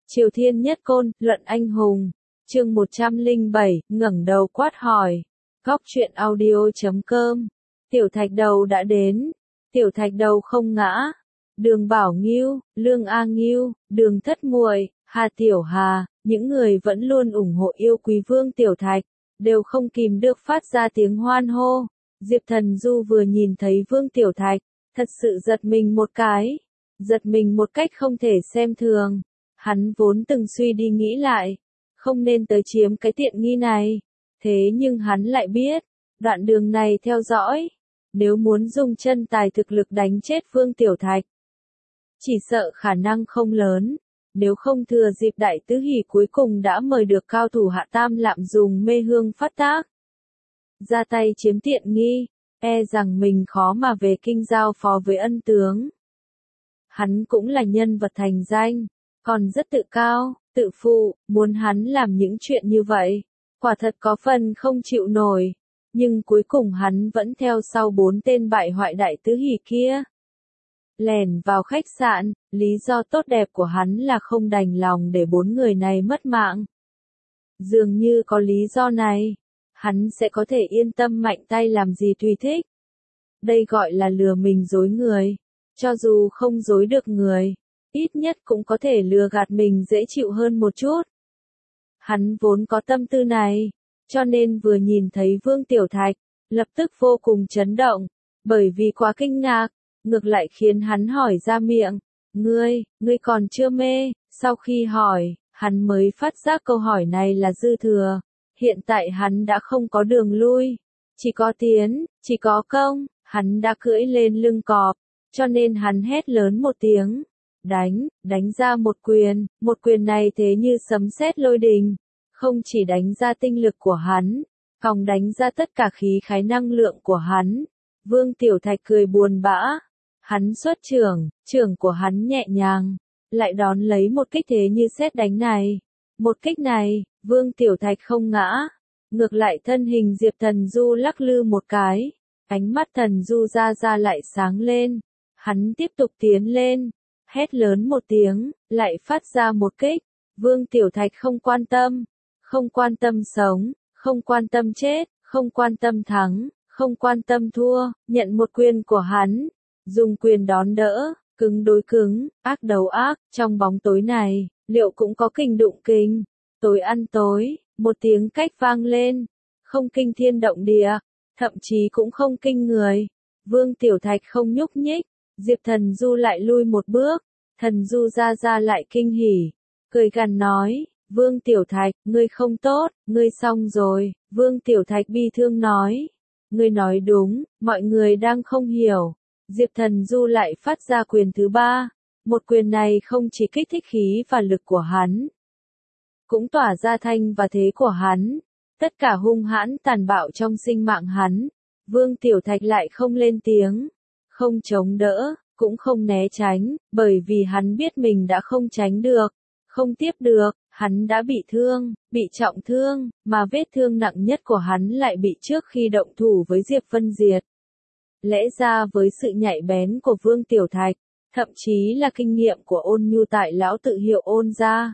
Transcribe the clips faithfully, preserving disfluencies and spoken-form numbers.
Triều Thiên Nhất Côn, Luận Anh Hùng. Chương một trăm lẻ bảy, ngẩng đầu quát hỏi. Góc truyện audio chấm com. Tiểu Thạch Đầu đã đến. Tiểu Thạch Đầu không ngã. Đường Bảo Ngưu, Lương A Ngưu, Đường Thất Muội, Hà Tiểu Hà, những người vẫn luôn ủng hộ yêu quý Vương Tiểu Thạch, đều không kìm được phát ra tiếng hoan hô. Diệp Thần Du vừa nhìn thấy Vương Tiểu Thạch, thật sự giật mình một cái. Giật mình một cách không thể xem thường. Hắn vốn từng suy đi nghĩ lại, không nên tới chiếm cái tiện nghi này. Thế nhưng hắn lại biết, đoạn đường này theo dõi, nếu muốn dùng chân tài thực lực đánh chết Vương Tiểu Thạch, chỉ sợ khả năng không lớn. Nếu không thừa dịp Đại Tứ Hỷ cuối cùng đã mời được cao thủ Hạ Tam Lạm dùng mê hương phát tác, ra tay chiếm tiện nghi, e rằng mình khó mà về kinh giao phó với ân tướng. Hắn cũng là nhân vật thành danh, còn rất tự cao, tự phụ, muốn hắn làm những chuyện như vậy, quả thật có phần không chịu nổi. Nhưng cuối cùng hắn vẫn theo sau bốn tên bại hoại Đại Tứ Hỷ kia. Lèn vào khách sạn, lý do tốt đẹp của hắn là không đành lòng để bốn người này mất mạng. Dường như có lý do này, hắn sẽ có thể yên tâm mạnh tay làm gì tùy thích. Đây gọi là lừa mình dối người. Cho dù không dối được người, ít nhất cũng có thể lừa gạt mình dễ chịu hơn một chút. Hắn vốn có tâm tư này, cho nên vừa nhìn thấy Vương Tiểu Thạch, lập tức vô cùng chấn động, bởi vì quá kinh ngạc, ngược lại khiến hắn hỏi ra miệng, ngươi, ngươi còn chưa mê. Sau khi hỏi, hắn mới phát giác câu hỏi này là dư thừa. Hiện tại hắn đã không có đường lui, chỉ có tiến, chỉ có công. Hắn đã cưỡi lên lưng cọp, cho nên hắn hét lớn một tiếng, đánh, đánh ra một quyền. Một quyền này thế như sấm sét lôi đình, không chỉ đánh ra tinh lực của hắn, còn đánh ra tất cả khí khái năng lượng của hắn. Vương Tiểu Thạch cười buồn bã, hắn xuất trưởng, trưởng của hắn nhẹ nhàng, lại đón lấy một kích thế như sét đánh này. Một kích này, Vương Tiểu Thạch không ngã, ngược lại thân hình Diệp Thần Du lắc lư một cái, ánh mắt Thần Du ra ra lại sáng lên. Hắn tiếp tục tiến lên, hét lớn một tiếng, lại phát ra một kích. Vương Tiểu Thạch không quan tâm, không quan tâm sống, không quan tâm chết, không quan tâm thắng, không quan tâm thua, nhận một quyền của hắn, dùng quyền đón đỡ, cứng đối cứng, ác đấu ác. Trong bóng tối này, liệu cũng có kình đụng kình, tối ăn tối. Một tiếng cách vang lên, không kinh thiên động địa, thậm chí cũng không kinh người. Vương Tiểu Thạch không nhúc nhích, Diệp Thần Du lại lui một bước. Thần Du ra ra lại kinh hỉ, cười gằn nói, Vương Tiểu Thạch, ngươi không tốt, ngươi xong rồi. Vương Tiểu Thạch bi thương nói, ngươi nói đúng, mọi người đang không hiểu. Diệp Thần Du lại phát ra quyền thứ ba. Một quyền này không chỉ kích thích khí và lực của hắn, cũng tỏa ra thanh và thế của hắn, tất cả hung hãn tàn bạo trong sinh mạng hắn. Vương Tiểu Thạch lại không lên tiếng, không chống đỡ, cũng không né tránh, bởi vì hắn biết mình đã không tránh được, không tiếp được. Hắn đã bị thương, bị trọng thương, mà vết thương nặng nhất của hắn lại bị trước khi động thủ với Diệp Vân Diệt. Lẽ ra với sự nhạy bén của Vương Tiểu Thạch, thậm chí là kinh nghiệm của Ôn Nhu tại lão tự hiệu Ôn gia,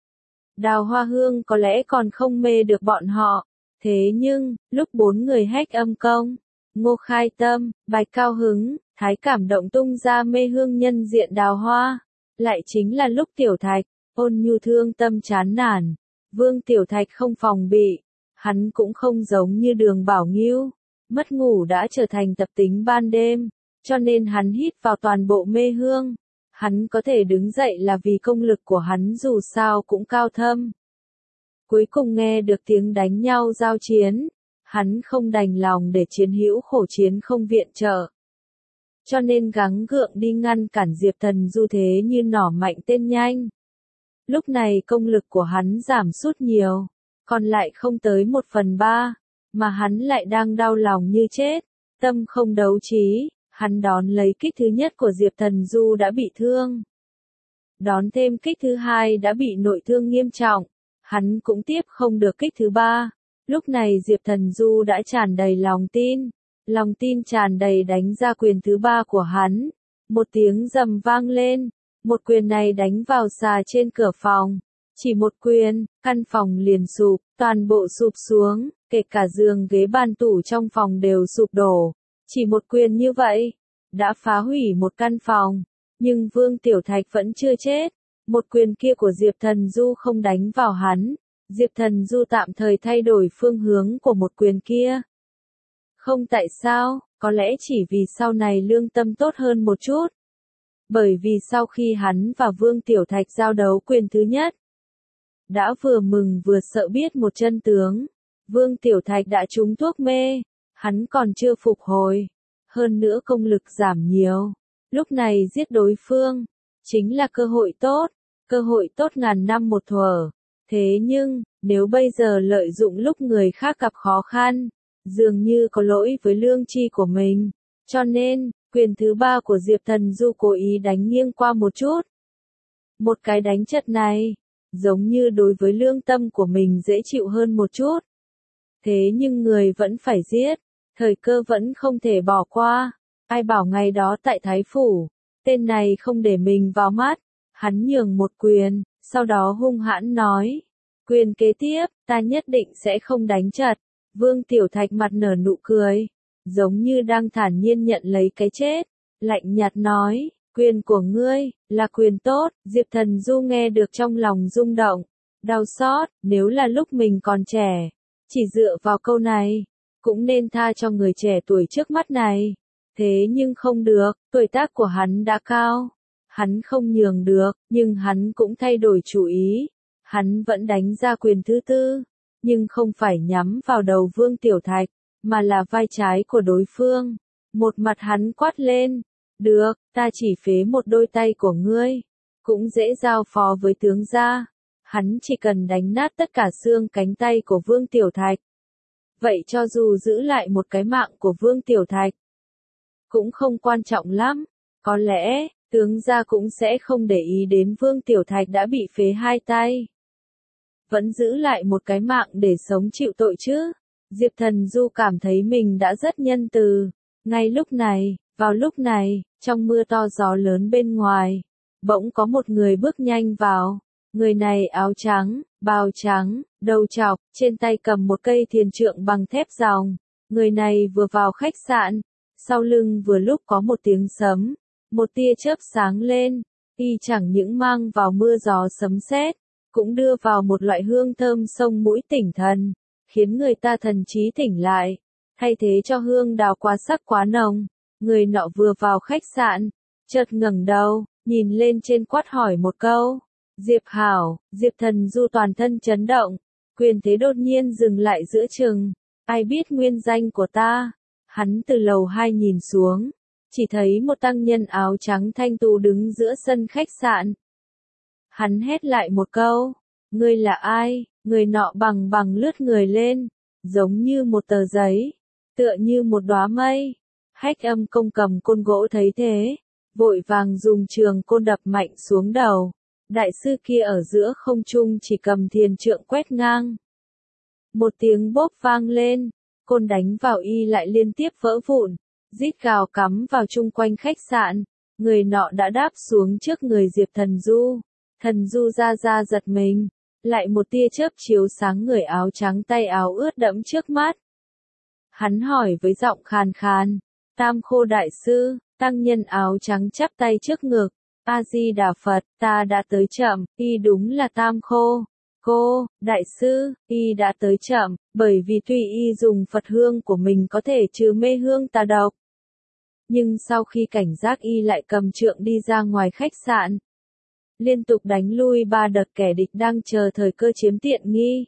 Đào Hoa Hương có lẽ còn không mê được bọn họ. Thế nhưng, lúc bốn người hách âm công, Ngô Khai Tâm, Bạch Cao Hứng, Thái Cảm Động tung ra mê hương nhân diện đào hoa, lại chính là lúc Tiểu Thạch, Ôn Nhu thương tâm chán nản. Vương Tiểu Thạch không phòng bị, hắn cũng không giống như Đường Bảo Ngưu, mất ngủ đã trở thành tập tính ban đêm, cho nên hắn hít vào toàn bộ mê hương. Hắn có thể đứng dậy là vì công lực của hắn dù sao cũng cao thâm. Cuối cùng nghe được tiếng đánh nhau giao chiến, hắn không đành lòng để chiến hữu khổ chiến không viện trợ, cho nên gắng gượng đi ngăn cản Diệp Thần Du thế như nỏ mạnh tên nhanh. Lúc này công lực của hắn giảm sút nhiều, còn lại không tới một phần ba, mà hắn lại đang đau lòng như chết, tâm không đấu trí. Hắn đón lấy kích thứ nhất của Diệp Thần Du đã bị thương, đón thêm kích thứ hai đã bị nội thương nghiêm trọng, hắn cũng tiếp không được kích thứ ba. Lúc này Diệp Thần Du đã tràn đầy lòng tin, lòng tin tràn đầy đánh ra quyền thứ ba của hắn. Một tiếng rầm vang lên, Một quyền này đánh vào xà trên cửa phòng. Chỉ một quyền, căn phòng liền sụp, toàn bộ sụp xuống, kể cả giường ghế bàn tủ trong phòng đều sụp đổ. Chỉ một quyền như vậy, đã phá hủy một căn phòng. Nhưng Vương Tiểu Thạch vẫn chưa chết. Một quyền kia của Diệp Thần Du không đánh vào hắn. Diệp Thần Du tạm thời thay đổi phương hướng của một quyền kia. Không tại sao, có lẽ chỉ vì sau này lương tâm tốt hơn một chút. Bởi vì sau khi hắn và Vương Tiểu Thạch giao đấu quyền thứ nhất, đã vừa mừng vừa sợ biết một chân tướng. Vương Tiểu Thạch đã trúng thuốc mê, hắn còn chưa phục hồi. Hơn nữa công lực giảm nhiều. Lúc này giết đối phương, chính là cơ hội tốt, cơ hội tốt ngàn năm một thuở. Thế nhưng, nếu bây giờ lợi dụng lúc người khác gặp khó khăn, dường như có lỗi với lương tri của mình. Cho nên, quyền thứ ba của Diệp Thần Du cố ý đánh nghiêng qua một chút. Một cái đánh chật này, giống như đối với lương tâm của mình dễ chịu hơn một chút. Thế nhưng người vẫn phải giết, thời cơ vẫn không thể bỏ qua. Ai bảo ngày đó tại Thái Phủ, tên này không để mình vào mắt, hắn nhường một quyền, sau đó hung hãn nói. Quyền kế tiếp, ta nhất định sẽ không đánh chật. Vương Tiểu Thạch mặt nở nụ cười, giống như đang thản nhiên nhận lấy cái chết, lạnh nhạt nói, quyền của ngươi, là quyền tốt. Diệp Thần Du nghe được trong lòng rung động, đau xót, nếu là lúc mình còn trẻ, chỉ dựa vào câu này, cũng nên tha cho người trẻ tuổi trước mắt này. Thế nhưng không được, tuổi tác của hắn đã cao, hắn không nhường được, nhưng hắn cũng thay đổi chủ ý. Hắn vẫn đánh ra quyền thứ tư, nhưng không phải nhắm vào đầu Vương Tiểu Thạch, mà là vai trái của đối phương. Một mặt hắn quát lên, được, ta chỉ phế một đôi tay của ngươi, cũng dễ giao phó với tướng gia. Hắn chỉ cần đánh nát tất cả xương cánh tay của Vương Tiểu Thạch. Vậy cho dù giữ lại một cái mạng của Vương Tiểu Thạch, cũng không quan trọng lắm. Có lẽ, tướng gia cũng sẽ không để ý đến Vương Tiểu Thạch đã bị phế hai tay. Vẫn giữ lại một cái mạng để sống chịu tội chứ. Diệp Thần Du cảm thấy mình đã rất nhân từ. Ngay lúc này, vào lúc này, trong mưa to gió lớn bên ngoài, bỗng có một người bước nhanh vào. Người này áo trắng, bào trắng, đầu trọc, trên tay cầm một cây thiền trượng bằng thép ròng. Người này vừa vào khách sạn, sau lưng vừa lúc có một tiếng sấm, một tia chớp sáng lên, y chẳng những mang vào mưa gió sấm sét, cũng đưa vào một loại hương thơm sông mũi tỉnh thần, khiến người ta thần trí tỉnh lại, thay thế cho hương đào quá sắc quá nồng. Người nọ vừa vào khách sạn, chợt ngẩng đầu, nhìn lên trên quát hỏi một câu. Diệp Hảo. Diệp Thần Du toàn thân chấn động, quyền thế đột nhiên dừng lại giữa chừng. Ai biết nguyên danh của ta? Hắn từ lầu hai nhìn xuống, chỉ thấy một tăng nhân áo trắng thanh tú đứng giữa sân khách sạn. Hắn hét lại một câu, ngươi là ai? Người nọ bằng bằng lướt người lên, giống như một tờ giấy, tựa như một đóa mây. Hách Âm Công cầm côn gỗ thấy thế, vội vàng dùng trường côn đập mạnh xuống đầu. Đại sư kia ở giữa không trung chỉ cầm thiền trượng quét ngang. Một tiếng bốp vang lên, côn đánh vào y lại liên tiếp vỡ vụn, rít gào cắm vào chung quanh khách sạn. Người nọ đã đáp xuống trước người Diệp Thần Du. Thần Du ra ra giật mình, lại một tia chớp chiếu sáng người áo trắng tay áo ướt đẫm trước mắt. Hắn hỏi với giọng khàn khàn, Tam Khô đại sư. Tăng nhân áo trắng chắp tay trước ngực, A-di-đà Phật, ta đã tới chậm, y đúng là Tam Khô. Cô, đại sư, y đã tới chậm, bởi vì tuy y dùng Phật hương của mình có thể trừ mê hương tà độc. Nhưng sau khi cảnh giác y lại cầm trượng đi ra ngoài khách sạn, liên tục đánh lui ba đợt kẻ địch đang chờ thời cơ chiếm tiện nghi.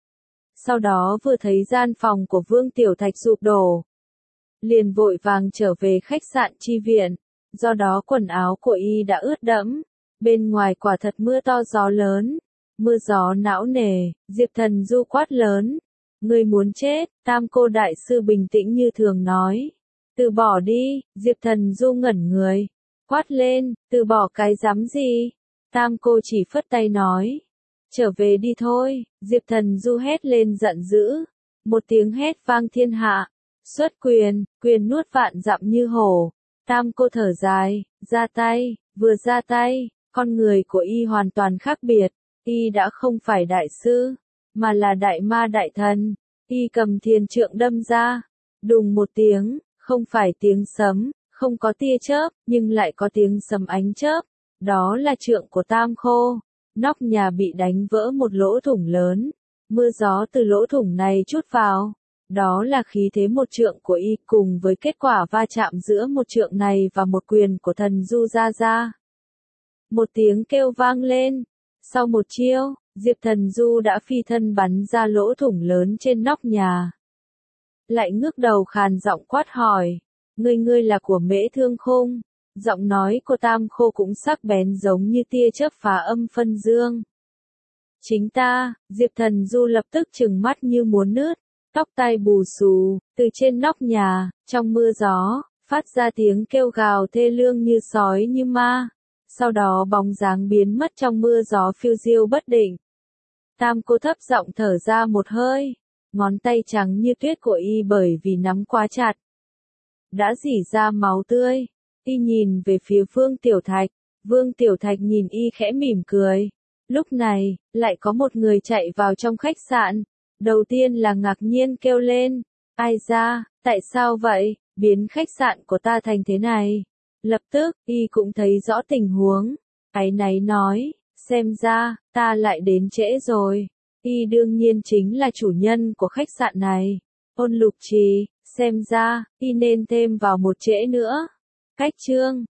Sau đó vừa thấy gian phòng của Vương Tiểu Thạch sụp đổ, liền vội vàng trở về khách sạn chi viện, do đó quần áo của y đã ướt đẫm, bên ngoài quả thật mưa to gió lớn, mưa gió não nề. Diệp Thần Du quát lớn, ngươi muốn chết? Tam Cô đại sư bình tĩnh như thường nói, từ bỏ đi. Diệp Thần Du ngẩn người, quát lên, từ bỏ cái dám gì? Tam Cô chỉ phất tay nói, trở về đi thôi. Diệp Thần Du hét lên giận dữ, một tiếng hét vang thiên hạ. Xuất quyền, quyền nuốt vạn dặm như hổ. Tam Cô thở dài, ra tay, vừa ra tay, Con người của y hoàn toàn khác biệt, y đã không phải đại sư, mà là đại ma đại thần. Y cầm thiền trượng đâm ra, đùng một tiếng, không phải tiếng sấm, không có tia chớp, nhưng lại có tiếng sấm ánh chớp. Đó là trượng của Tam Khô. Nóc nhà bị đánh vỡ một lỗ thủng lớn, mưa gió từ lỗ thủng này trút vào. Đó là khí thế một trượng của y cùng với kết quả va chạm giữa một trượng này và một quyền của thần Du Gia Gia. Một tiếng kêu vang lên. Sau một chiêu, Diệp Thần Du đã phi thân bắn ra lỗ thủng lớn trên nóc nhà. Lại ngước đầu khàn giọng quát hỏi, ngươi ngươi là của Mễ Thương Khung. Giọng nói của Tam Khô cũng sắc bén giống như tia chớp phá âm phân dương. Chính ta. Diệp Thần Du lập tức trừng mắt như muốn nứt, tóc tai bù xù, từ trên nóc nhà, trong mưa gió, phát ra tiếng kêu gào thê lương như sói như ma. Sau đó bóng dáng biến mất trong mưa gió phiêu diêu bất định. Tam Cô thấp giọng thở ra một hơi, ngón tay trắng như tuyết của y bởi vì nắm quá chặt đã rỉ ra máu tươi. Y nhìn về phía Vương Tiểu Thạch, Vương Tiểu Thạch nhìn y khẽ mỉm cười. Lúc này, lại có một người chạy vào trong khách sạn. Đầu tiên là ngạc nhiên kêu lên, ai ra, tại sao vậy, biến khách sạn của ta thành thế này. Lập tức, y cũng thấy rõ tình huống. Áy náy nói, xem ra, ta lại đến trễ rồi. Y đương nhiên chính là chủ nhân của khách sạn này. Ôn Lục Trì, xem ra, y nên thêm vào một trễ nữa. Cách chương